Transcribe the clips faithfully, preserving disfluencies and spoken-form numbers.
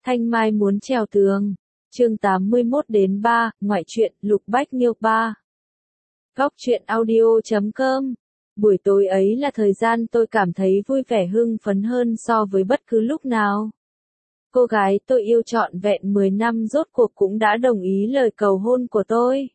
Thanh Mai muốn trèo tường. Chương tám mươi mốt đến ba, ngoại truyện, Lục Bách Nhiêu ba. Góc truyện audio chấm com. Buổi tối ấy là thời gian tôi cảm thấy vui vẻ hưng phấn hơn so với bất cứ lúc nào. Cô gái tôi yêu trọn vẹn mười năm rốt cuộc cũng đã đồng ý lời cầu hôn của tôi.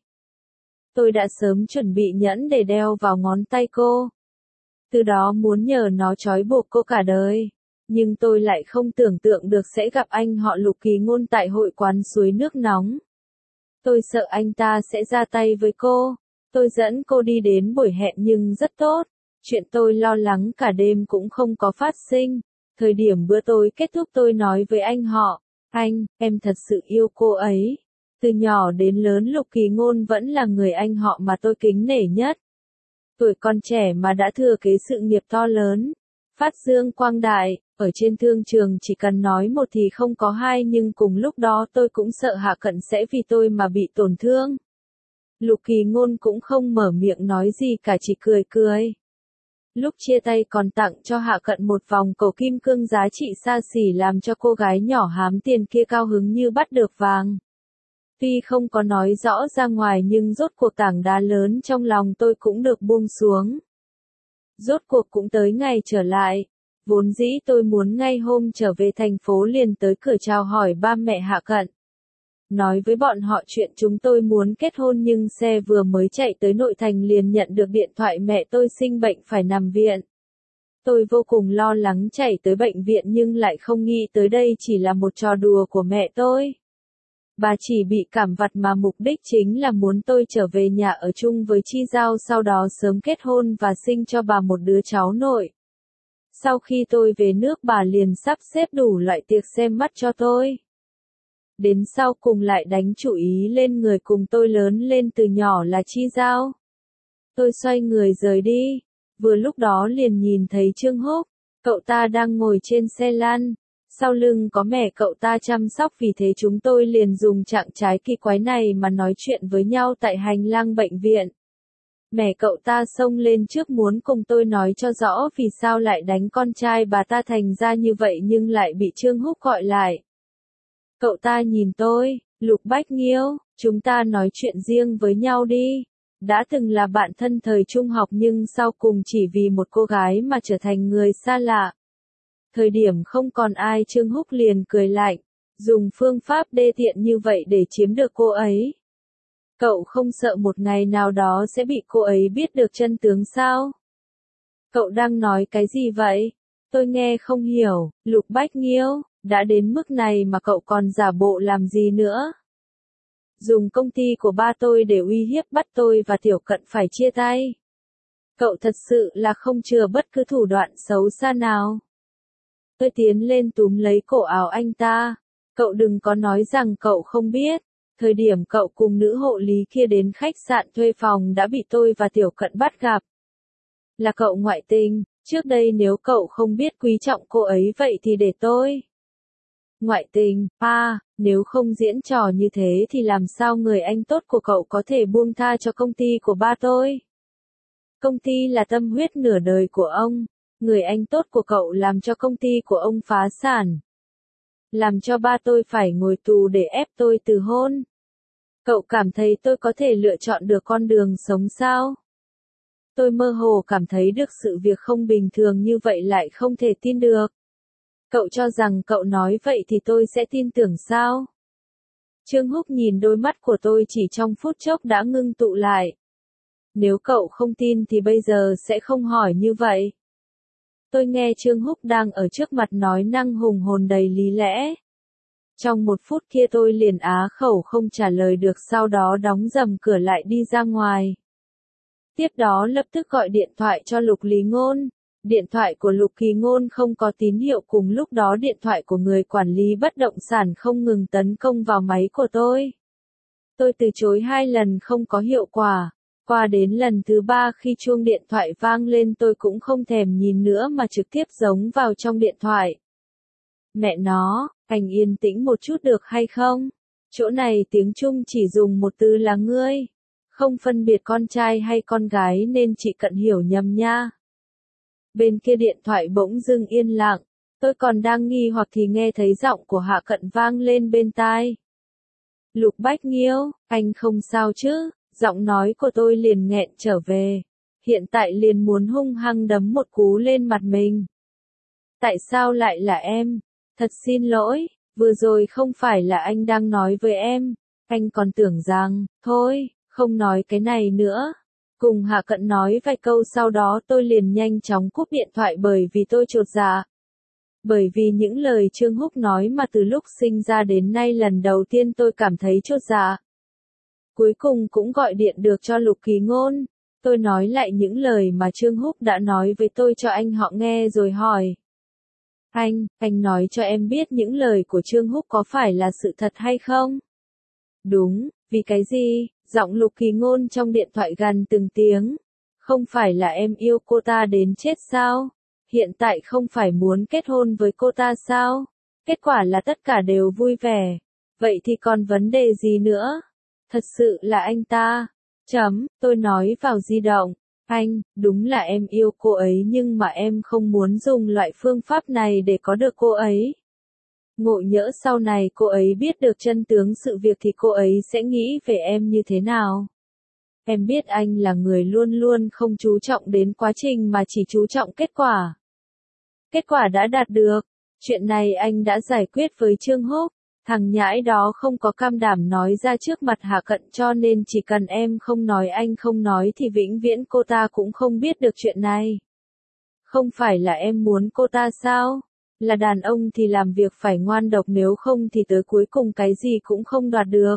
Tôi đã sớm chuẩn bị nhẫn để đeo vào ngón tay cô. Từ đó muốn nhờ nó trói buộc cô cả đời. Nhưng tôi lại không tưởng tượng được sẽ gặp anh họ Lục Kỳ Ngôn tại hội quán suối nước nóng. Tôi sợ anh ta sẽ ra tay với cô. Tôi dẫn cô đi đến buổi hẹn nhưng rất tốt. Chuyện tôi lo lắng cả đêm cũng không có phát sinh. Thời điểm bữa tối kết thúc tôi nói với anh họ, anh, em thật sự yêu cô ấy. Từ nhỏ đến lớn Lục Kỳ Ngôn vẫn là người anh họ mà tôi kính nể nhất. Tuổi còn trẻ mà đã thừa kế sự nghiệp to lớn. Phát dương quang đại, ở trên thương trường chỉ cần nói một thì không có hai nhưng cùng lúc đó tôi cũng sợ Hạ Cận sẽ vì tôi mà bị tổn thương. Lục Kỳ Ngôn cũng không mở miệng nói gì cả chỉ cười cười. Lúc chia tay còn tặng cho Hạ Cận một vòng cầu kim cương giá trị xa xỉ làm cho cô gái nhỏ hám tiền kia cao hứng như bắt được vàng. Tuy không có nói rõ ra ngoài nhưng rốt cuộc tảng đá lớn trong lòng tôi cũng được buông xuống. Rốt cuộc cũng tới ngày trở lại. Vốn dĩ tôi muốn ngay hôm trở về thành phố liền tới cửa chào hỏi ba mẹ Hạ Cận. Nói với bọn họ chuyện chúng tôi muốn kết hôn nhưng xe vừa mới chạy tới nội thành liền nhận được điện thoại mẹ tôi sinh bệnh phải nằm viện. Tôi vô cùng lo lắng chạy tới bệnh viện nhưng lại không nghĩ tới đây chỉ là một trò đùa của mẹ tôi. Bà chỉ bị cảm vặt mà mục đích chính là muốn tôi trở về nhà ở chung với Chi Giao sau đó sớm kết hôn và sinh cho bà một đứa cháu nội. Sau khi tôi về nước bà liền sắp xếp đủ loại tiệc xem mắt cho tôi. Đến sau cùng lại đánh chủ ý lên người cùng tôi lớn lên từ nhỏ là Chi Giao. Tôi xoay người rời đi. Vừa lúc đó liền nhìn thấy Trương Húc. Cậu ta đang ngồi trên xe lăn. Sau lưng có mẹ cậu ta chăm sóc vì thế chúng tôi liền dùng trạng trái kỳ quái này mà nói chuyện với nhau tại hành lang bệnh viện. Mẹ cậu ta xông lên trước muốn cùng tôi nói cho rõ vì sao lại đánh con trai bà ta thành ra như vậy nhưng lại bị Trương Húc gọi lại. Cậu ta nhìn tôi, Lục Bách Nhiêu, chúng ta nói chuyện riêng với nhau đi. Đã từng là bạn thân thời trung học nhưng sau cùng chỉ vì một cô gái mà trở thành người xa lạ. Thời điểm không còn ai Trương Húc liền cười lạnh, dùng phương pháp đê tiện như vậy để chiếm được cô ấy. Cậu không sợ một ngày nào đó sẽ bị cô ấy biết được chân tướng sao? Cậu đang nói cái gì vậy? Tôi nghe không hiểu, Lục Bách Nhiêu, đã đến mức này mà cậu còn giả bộ làm gì nữa? Dùng công ty của ba tôi để uy hiếp bắt tôi và Tiểu Cận phải chia tay. Cậu thật sự là không chừa bất cứ thủ đoạn xấu xa nào. Tôi tiến lên túm lấy cổ áo anh ta. Cậu đừng có nói rằng cậu không biết. Thời điểm cậu cùng nữ hộ lý kia đến khách sạn thuê phòng đã bị tôi và Tiểu Cận bắt gặp. Là cậu ngoại tình, trước đây nếu cậu không biết quý trọng cô ấy vậy thì để tôi. Ngoại tình, à, nếu không diễn trò như thế thì làm sao người anh tốt của cậu có thể buông tha cho công ty của ba tôi? Công ty là tâm huyết nửa đời của ông. Người anh tốt của cậu làm cho công ty của ông phá sản. Làm cho ba tôi phải ngồi tù để ép tôi từ hôn. Cậu cảm thấy tôi có thể lựa chọn được con đường sống sao? Tôi mơ hồ cảm thấy được sự việc không bình thường như vậy lại không thể tin được. Cậu cho rằng cậu nói vậy thì tôi sẽ tin tưởng sao? Trương Húc nhìn đôi mắt của tôi chỉ trong phút chốc đã ngưng tụ lại. Nếu cậu không tin thì bây giờ sẽ không hỏi như vậy. Tôi nghe Trương Húc đang ở trước mặt nói năng hùng hồn đầy lý lẽ. Trong một phút kia tôi liền á khẩu không trả lời được sau đó đóng rầm cửa lại đi ra ngoài. Tiếp đó lập tức gọi điện thoại cho Lục Lý Ngôn. Điện thoại của Lục Kỳ Ngôn không có tín hiệu cùng lúc đó điện thoại của người quản lý bất động sản không ngừng tấn công vào máy của tôi. Tôi từ chối hai lần không có hiệu quả. Qua đến lần thứ ba khi chuông điện thoại vang lên tôi cũng không thèm nhìn nữa mà trực tiếp giống vào trong điện thoại. Mẹ nó, anh yên tĩnh một chút được hay không? Chỗ này tiếng Trung chỉ dùng một từ là ngươi. Không phân biệt con trai hay con gái nên chị Cận hiểu nhầm nha. Bên kia điện thoại bỗng dưng yên lặng. Tôi còn đang nghi hoặc thì nghe thấy giọng của Hạ Cận vang lên bên tai. Lục Bách Nghiêu, anh không sao chứ? Giọng nói của tôi liền nghẹn trở về. Hiện tại liền muốn hung hăng đấm một cú lên mặt mình. Tại sao lại là em? Thật xin lỗi, vừa rồi không phải là anh đang nói với em. Anh còn tưởng rằng, thôi, không nói cái này nữa. Cùng Hạ Cận nói vài câu sau đó tôi liền nhanh chóng cúp điện thoại bởi vì tôi chột dạ. Bởi vì những lời Trương Húc nói mà từ lúc sinh ra đến nay lần đầu tiên tôi cảm thấy chột dạ. Cuối cùng cũng gọi điện được cho Lục Kỳ Ngôn. Tôi nói lại những lời mà Trương Húc đã nói với tôi cho anh họ nghe rồi hỏi. Anh, anh nói cho em biết những lời của Trương Húc có phải là sự thật hay không? Đúng, vì cái gì? Giọng Lục Kỳ Ngôn trong điện thoại gằn từng tiếng. Không phải là em yêu cô ta đến chết sao? Hiện tại không phải muốn kết hôn với cô ta sao? Kết quả là tất cả đều vui vẻ. Vậy thì còn vấn đề gì nữa? Thật sự là anh ta. Chấm, tôi nói vào di động. Anh, đúng là em yêu cô ấy nhưng mà em không muốn dùng loại phương pháp này để có được cô ấy. Ngộ nhỡ sau này cô ấy biết được chân tướng sự việc thì cô ấy sẽ nghĩ về em như thế nào? Em biết anh là người luôn luôn không chú trọng đến quá trình mà chỉ chú trọng kết quả. Kết quả đã đạt được. Chuyện này anh đã giải quyết với Trương Húc. Thằng nhãi đó không có cam đảm nói ra trước mặt Hạ Cận cho nên chỉ cần em không nói anh không nói thì vĩnh viễn cô ta cũng không biết được chuyện này. Không phải là em muốn cô ta sao? Là đàn ông thì làm việc phải ngoan độc nếu không thì tới cuối cùng cái gì cũng không đoạt được.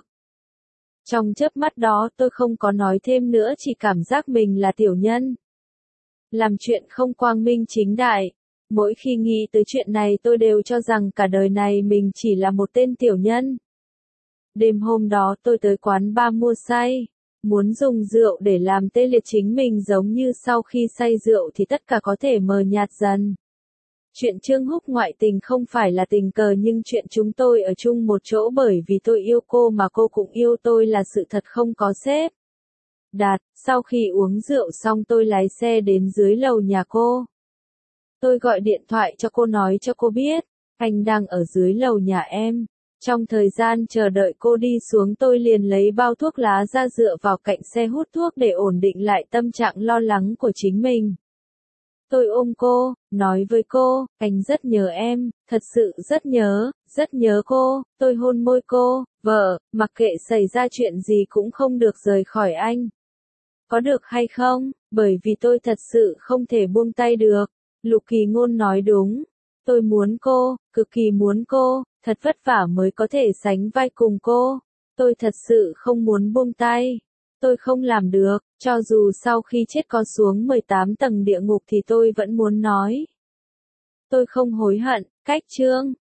Trong chớp mắt đó tôi không có nói thêm nữa chỉ cảm giác mình là tiểu nhân. Làm chuyện không quang minh chính đại. Mỗi khi nghĩ tới chuyện này tôi đều cho rằng cả đời này mình chỉ là một tên tiểu nhân. Đêm hôm đó tôi tới quán bar mua say. Muốn dùng rượu để làm tê liệt chính mình giống như sau khi say rượu thì tất cả có thể mờ nhạt dần. Chuyện Trương Húc ngoại tình không phải là tình cờ nhưng chuyện chúng tôi ở chung một chỗ bởi vì tôi yêu cô mà cô cũng yêu tôi là sự thật không có xếp. Đạt, sau khi uống rượu xong tôi lái xe đến dưới lầu nhà cô. Tôi gọi điện thoại cho cô nói cho cô biết, anh đang ở dưới lầu nhà em. Trong thời gian chờ đợi cô đi xuống tôi liền lấy bao thuốc lá ra dựa vào cạnh xe hút thuốc để ổn định lại tâm trạng lo lắng của chính mình. Tôi ôm cô, nói với cô, anh rất nhớ em, thật sự rất nhớ, rất nhớ cô, tôi hôn môi cô, vợ, mặc kệ xảy ra chuyện gì cũng không được rời khỏi anh. Có được hay không? Bởi vì tôi thật sự không thể buông tay được. Lục Kỳ Ngôn nói đúng. Tôi muốn cô, cực kỳ muốn cô, thật vất vả mới có thể sánh vai cùng cô. Tôi thật sự không muốn buông tay. Tôi không làm được, cho dù sau khi chết có xuống mười tám tầng địa ngục thì tôi vẫn muốn nói. Tôi không hối hận, cách chương.